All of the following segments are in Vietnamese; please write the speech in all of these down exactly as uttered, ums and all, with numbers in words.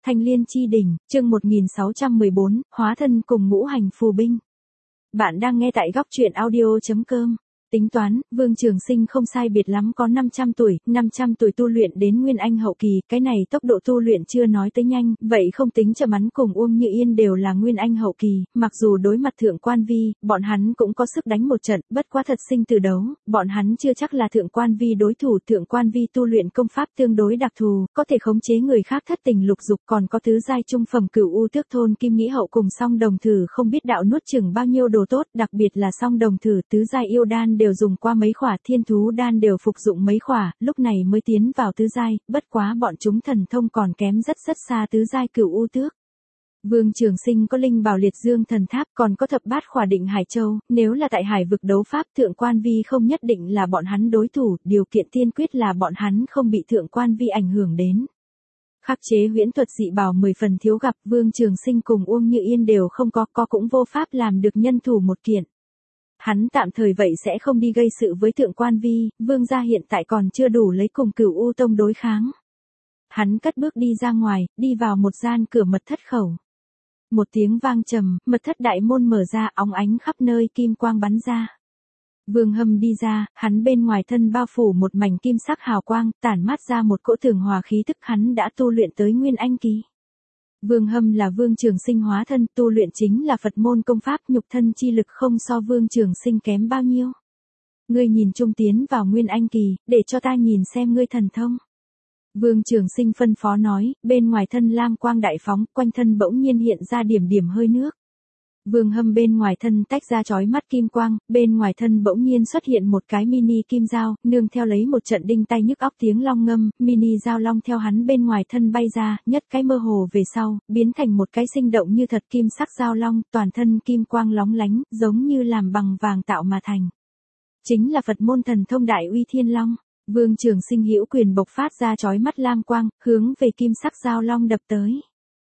Thanh Liên chi đỉnh, chương một nghìn sáu trăm mười bốn, hóa thân cùng ngũ hành phù binh. Bạn đang nghe tại góc truyện audio chấm com. Tính toán, Vương Trường Sinh không sai biệt lắm có năm trăm tuổi, năm trăm tuổi tu luyện đến Nguyên Anh hậu kỳ, cái này tốc độ tu luyện chưa nói tới nhanh, vậy không tính chậm hắn cùng Uông Như Yên đều là Nguyên Anh hậu kỳ, mặc dù đối mặt Thượng Quan Vi, bọn hắn cũng có sức đánh một trận, bất quá thật sinh tử đấu, bọn hắn chưa chắc là Thượng Quan Vi đối thủ, Thượng Quan Vi tu luyện công pháp tương đối đặc thù, có thể khống chế người khác thất tình lục dục, còn có tứ giai trung phẩm Cửu U Tước Thôn Kim Nghĩ Hậu cùng Song Đồng Thử không biết đạo nuốt chửng bao nhiêu đồ tốt, đặc biệt là Song Đồng Thử tứ giai yêu đan đều dùng qua mấy khỏa, thiên thú đan đều phục dụng mấy khỏa, lúc này mới tiến vào tứ giai, bất quá bọn chúng thần thông còn kém rất rất xa tứ giai Cửu U Tước. Vương Trường Sinh có linh bảo liệt dương thần tháp, còn có thập bát khỏa định Hải Châu, nếu là tại hải vực đấu pháp Thượng Quan Vi không nhất định là bọn hắn đối thủ, điều kiện tiên quyết là bọn hắn không bị Thượng Quan Vi ảnh hưởng đến. Khắc chế huyễn thuật dị bảo mười phần thiếu gặp, Vương Trường Sinh cùng Uông Như Yên đều không có, có cũng vô pháp làm được nhân thủ một kiện. Hắn tạm thời vậy sẽ không đi gây sự với Thượng Quan Vi, Vương gia hiện tại còn chưa đủ lấy cùng Cửu U Tông đối kháng. Hắn cất bước đi ra ngoài, đi vào một gian cửa mật thất khẩu. Một tiếng vang trầm, mật thất đại môn mở ra, óng ánh khắp nơi kim quang bắn ra. Vương Hâm đi ra, hắn bên ngoài thân bao phủ một mảnh kim sắc hào quang, tản mát ra một cỗ thường hòa khí tức, hắn đã tu luyện tới Nguyên Anh kỳ. Vương Hâm là Vương Trường Sinh hóa thân, tu luyện chính là Phật môn công pháp, nhục thân chi lực không so Vương Trường Sinh kém bao nhiêu. Ngươi nhìn trung tiến vào Nguyên Anh kỳ, để cho ta nhìn xem ngươi thần thông. Vương Trường Sinh phân phó nói, bên ngoài thân lam quang đại phóng, quanh thân bỗng nhiên hiện ra điểm điểm hơi nước. Vương Hâm bên ngoài thân tách ra chói mắt kim quang, bên ngoài thân bỗng nhiên xuất hiện một cái mini kim dao, nương theo lấy một trận đinh tai nhức óc tiếng long ngâm, mini dao long theo hắn bên ngoài thân bay ra, nhất cái mơ hồ về sau, biến thành một cái sinh động như thật kim sắc dao long, toàn thân kim quang lóng lánh, giống như làm bằng vàng tạo mà thành. Chính là Phật môn thần thông Đại Uy Thiên Long. Vương Trường Sinh hữu quyền bộc phát ra chói mắt lam quang, hướng về kim sắc dao long đập tới.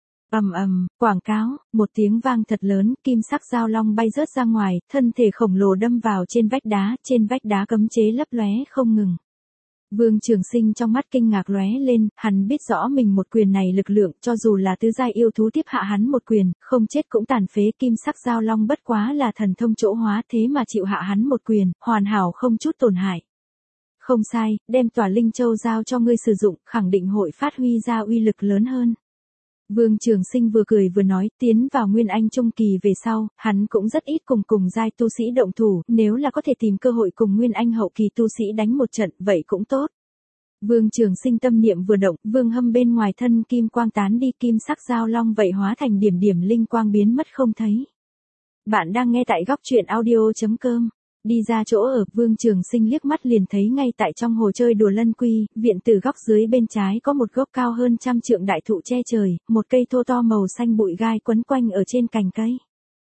Ầm ầm, quảng cáo, một tiếng vang thật lớn, kim sắc dao long bay rớt ra ngoài, thân thể khổng lồ đâm vào trên vách đá, trên vách đá cấm chế lấp lóe không ngừng. Vương Trường Sinh trong mắt kinh ngạc lóe lên, hắn biết rõ mình một quyền này lực lượng, cho dù là tứ giai yêu thú tiếp hạ hắn một quyền, không chết cũng tàn phế, kim sắc dao long bất quá là thần thông chỗ hóa, thế mà chịu hạ hắn một quyền, hoàn hảo không chút tổn hại. Không sai, đem Tỏa Linh Châu giao cho ngươi sử dụng, khẳng định hội phát huy ra uy lực lớn hơn. Vương Trường Sinh vừa cười vừa nói, tiến vào Nguyên Anh trung kỳ về sau, hắn cũng rất ít cùng cùng giai tu sĩ động thủ, nếu là có thể tìm cơ hội cùng Nguyên Anh hậu kỳ tu sĩ đánh một trận, vậy cũng tốt. Vương Trường Sinh tâm niệm vừa động, Vương Hâm bên ngoài thân kim quang tán đi, kim sắc dao long vậy hóa thành điểm điểm linh quang biến mất không thấy. Bạn đang nghe tại góc truyện audio chấm com. Đi ra chỗ ở, Vương Trường Sinh liếc mắt liền thấy ngay tại trong hồ chơi đùa lân quy, viện tử góc dưới bên trái có một gốc cao hơn trăm trượng đại thụ che trời, một cây thô to màu xanh bụi gai quấn quanh ở trên cành cây.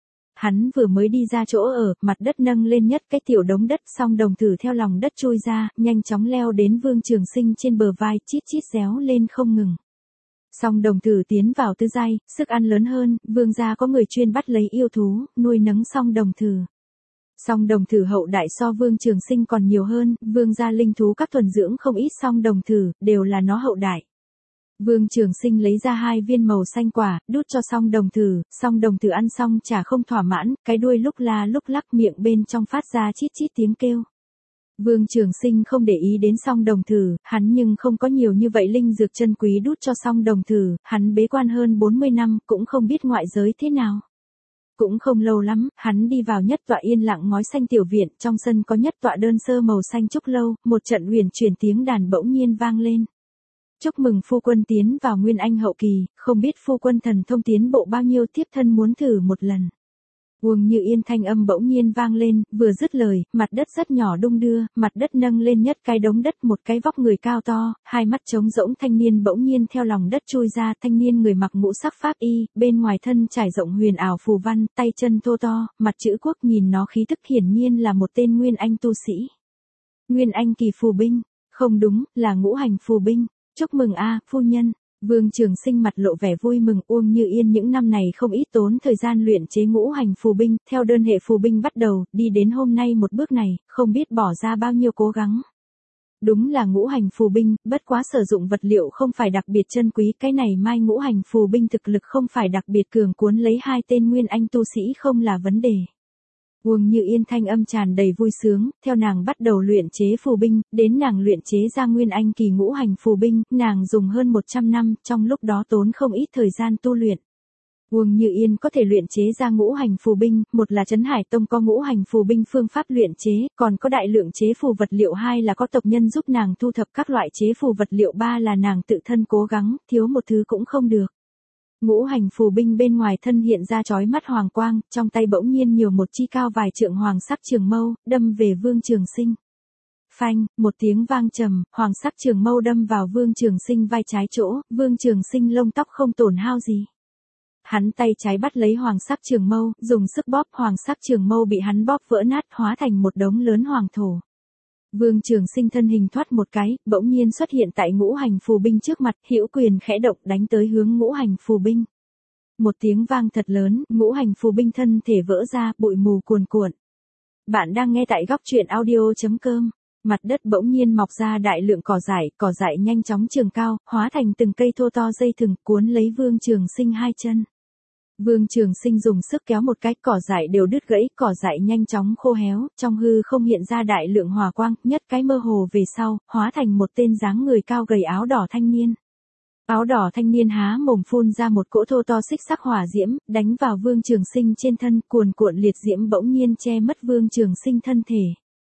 Hắn vừa mới đi ra chỗ ở, mặt đất nâng lên nhất cái tiểu đống đất, Song Đồng Thử theo lòng đất chui ra, nhanh chóng leo đến Vương Trường Sinh trên bờ vai, chít chít réo lên không ngừng. Song Đồng Thử tiến vào tứ giai, sức ăn lớn hơn, Vương gia có người chuyên bắt lấy yêu thú, nuôi nấng Song Đồng Thử. Song Đồng Thử hậu đại so Vương Trường Sinh còn nhiều hơn, Vương gia linh thú các thuần dưỡng không ít Song Đồng Thử, đều là nó hậu đại. Vương Trường Sinh lấy ra hai viên màu xanh quả, đút cho Song Đồng Thử, Song Đồng Thử ăn xong chả không thỏa mãn, cái đuôi lúc la lúc lắc, miệng bên trong phát ra chít chít tiếng kêu. Vương Trường Sinh không để ý đến Song Đồng Thử, hắn nhưng không có nhiều như vậy linh dược chân quý đút cho Song Đồng Thử, hắn bế quan hơn bốn mươi năm, cũng không biết ngoại giới thế nào. Cũng không lâu lắm, hắn đi vào nhất tọa yên lặng ngói xanh tiểu viện, trong sân có nhất tọa đơn sơ màu xanh trúc lâu, một trận huyền chuyển tiếng đàn bỗng nhiên vang lên. Chúc mừng phu quân tiến vào Nguyên Anh hậu kỳ, không biết phu quân thần thông tiến bộ bao nhiêu, tiếp thân muốn thử một lần. Uông Như Yên thanh âm bỗng nhiên vang lên, vừa dứt lời, mặt đất rất nhỏ đung đưa, mặt đất nâng lên nhất cái đống đất, một cái vóc người cao to, hai mắt trống rỗng thanh niên bỗng nhiên theo lòng đất chui ra, thanh niên người mặc ngũ sắc pháp y, bên ngoài thân trải rộng huyền ảo phù văn, tay chân thô to, mặt chữ quốc, nhìn nó khí tức hiển nhiên là một tên Nguyên Anh tu sĩ. Nguyên Anh kỳ phù binh, không đúng, là ngũ hành phù binh. Chúc mừng a, phu nhân. Vương Trường Sinh mặt lộ vẻ vui mừng, Uông Như Yên những năm này không ít tốn thời gian luyện chế ngũ hành phù binh, theo đơn hệ phù binh bắt đầu, đi đến hôm nay một bước này, không biết bỏ ra bao nhiêu cố gắng. đúng là ngũ hành phù binh, bất quá sử dụng vật liệu không phải đặc biệt chân quý, cái này mai ngũ hành phù binh thực lực không phải đặc biệt cường, cuốn lấy hai tên nguyên anh tu sĩ không là vấn đề. Uông Như Yên thanh âm tràn đầy vui sướng, theo nàng bắt đầu luyện chế phù binh, đến nàng luyện chế ra nguyên anh kỳ ngũ hành phù binh, nàng dùng hơn một trăm năm, trong lúc đó tốn không ít thời gian tu luyện. Uông Như Yên có thể luyện chế ra ngũ hành phù binh, một là Trấn Hải Tông có ngũ hành phù binh phương pháp luyện chế, còn có đại lượng chế phù vật liệu, hai là có tộc nhân giúp nàng thu thập các loại chế phù vật liệu, ba là nàng tự thân cố gắng, thiếu một thứ cũng không được. Ngũ hành phù binh bên ngoài thân hiện ra chói mắt hoàng quang, trong tay bỗng nhiên nhiều một chi cao vài trượng hoàng sắc trường mâu, đâm về Vương Trường Sinh. Phanh, một tiếng vang trầm, hoàng sắc trường mâu đâm vào Vương Trường Sinh vai trái chỗ, Vương Trường Sinh lông tóc không tổn hao gì. Hắn tay trái bắt lấy hoàng sắc trường mâu, dùng sức bóp, hoàng sắc trường mâu bị hắn bóp vỡ nát, hóa thành một đống lớn hoàng thổ. Vương Trường Sinh thân hình thoát một cái, bỗng nhiên xuất hiện tại ngũ hành phù binh trước mặt, hữu quyền khẽ động đánh tới hướng ngũ hành phù binh. Một tiếng vang thật lớn, ngũ hành phù binh thân thể vỡ ra, bụi mù cuồn cuộn. Bạn đang nghe tại góc truyện audio chấm com. Mặt đất bỗng nhiên mọc ra đại lượng cỏ dại, cỏ dại nhanh chóng trường cao, hóa thành từng cây thô to dây thừng, cuốn lấy Vương Trường Sinh hai chân. Vương Trường Sinh dùng sức kéo một cái, cỏ dại đều đứt gãy, cỏ dại nhanh chóng khô héo, trong hư không hiện ra đại lượng hỏa quang, nhất cái mơ hồ về sau, hóa thành một tên dáng người cao gầy áo đỏ thanh niên. Áo đỏ thanh niên há mồm phun ra một cỗ thô to xích sắc hỏa diễm, đánh vào Vương Trường Sinh trên thân, cuồn cuộn liệt diễm bỗng nhiên che mất Vương Trường Sinh thân thể.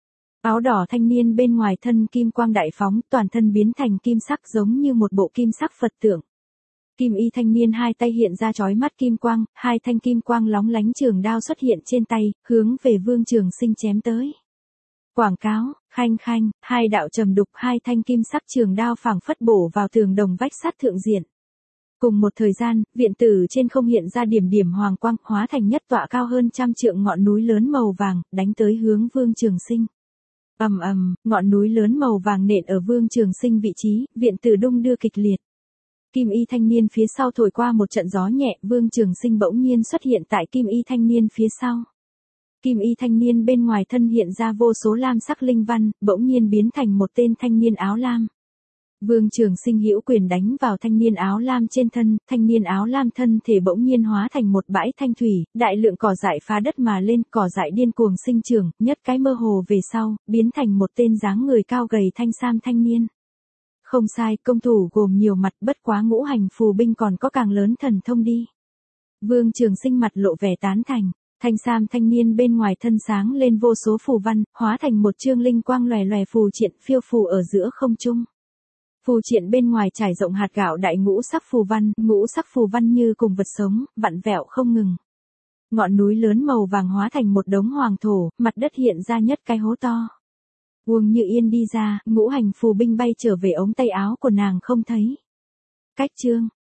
Áo đỏ thanh niên bên ngoài thân kim quang đại phóng, toàn thân biến thành kim sắc giống như một bộ kim sắc Phật tượng. Kim y thanh niên hai tay hiện ra chói mắt kim quang, hai thanh kim quang lóng lánh trường đao xuất hiện trên tay, hướng về Vương Trường Sinh chém tới. Quảng cáo, khanh khanh, hai đạo trầm đục, hai thanh kim sắc trường đao phảng phất bổ vào tường đồng vách sắt thượng diện. Cùng một thời gian, viện tử trên không hiện ra điểm điểm hoàng quang, hóa thành nhất tọa cao hơn trăm trượng ngọn núi lớn màu vàng, đánh tới hướng Vương Trường Sinh. Ầm ầm, ngọn núi lớn màu vàng nện ở Vương Trường Sinh vị trí, viện tử đung đưa kịch liệt. Kim y thanh niên phía sau thổi qua một trận gió nhẹ, Vương Trường Sinh bỗng nhiên xuất hiện tại kim y thanh niên phía sau. Kim y thanh niên bên ngoài thân hiện ra vô số lam sắc linh văn, bỗng nhiên biến thành một tên thanh niên áo lam. Vương Trường Sinh hữu quyền đánh vào thanh niên áo lam trên thân, thanh niên áo lam thân thể bỗng nhiên hóa thành một bãi thanh thủy, đại lượng cỏ dại phá đất mà lên, cỏ dại điên cuồng sinh trưởng, nhất cái mơ hồ về sau, biến thành một tên dáng người cao gầy thanh sam thanh niên. Không sai, công thủ gồm nhiều mặt, bất quá ngũ hành phù binh còn có càng lớn thần thông đi. Vương Trường Sinh mặt lộ vẻ tán thành, thanh sam thanh niên bên ngoài thân sáng lên vô số phù văn, hóa thành một chương linh quang lòe lòe phù triện phiêu phù ở giữa không trung. Phù triện bên ngoài trải rộng hạt gạo đại ngũ sắc phù văn, ngũ sắc phù văn như cùng vật sống, vặn vẹo không ngừng. Ngọn núi lớn màu vàng hóa thành một đống hoàng thổ, mặt đất hiện ra nhất cái hố to. Uông Như Yên đi ra, ngũ hành phù binh bay trở về ống tay áo của nàng không thấy. Cách chương,